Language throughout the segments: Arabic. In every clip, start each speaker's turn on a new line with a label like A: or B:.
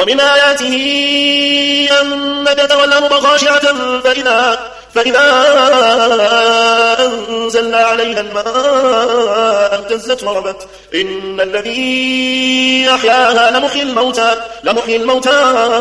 A: ومن آياته أنك ترى الأرض خاشعة فإذا أنزلنا عليها الماء اهتزت وربت إن الذي أحياها لمحيي الموتى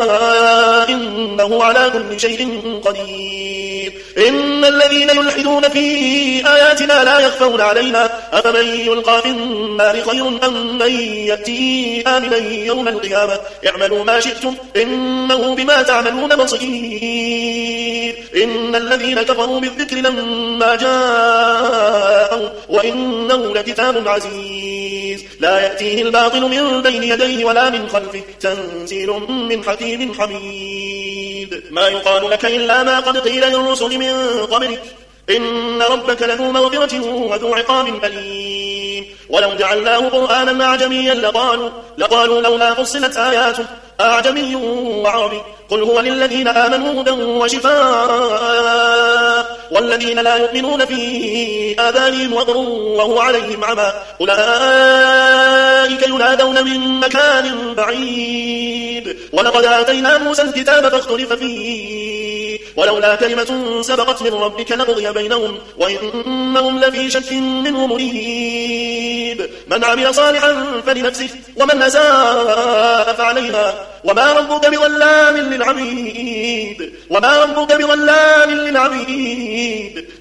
A: إنه على كل شيء قدير إن الذين يلحدون في آياتنا لا يخفون علينا أفمن يلقى في النار خير أم من يأتي آمنا يوم القيامة اعملوا ما شئتم إنه بما تعملون بصير إن الذين كفروا بالذكر لما جاءوا وإنه لكتاب عزيز لا يأتيه الباطل من بين يديه ولا من خلفه تنزيل من حكيم حميد ما يقال لك إلا ما قد قيل للرسل من قبلك إن ربك لذو مغفرة وذو عقاب أليم ولو جعلناه قرآنا أعجميا لقالوا لولا فصلت آياته أعجمي وعربي قل هو للذين آمنوا هدى وشفاء والذين لا يؤمنون في آذانهم وقر وهو عليهم عمى أولئك ينادون من مكان بعيد ولقد آتينا موسى الكتاب فاختلف فيه ولولا كلمة سبقت من ربك لقضي بينهم وإنهم لفي شك منه مريب من عمل صالحا فلنفسه ومن أساء فعليها وما ربك بظلام للعبيد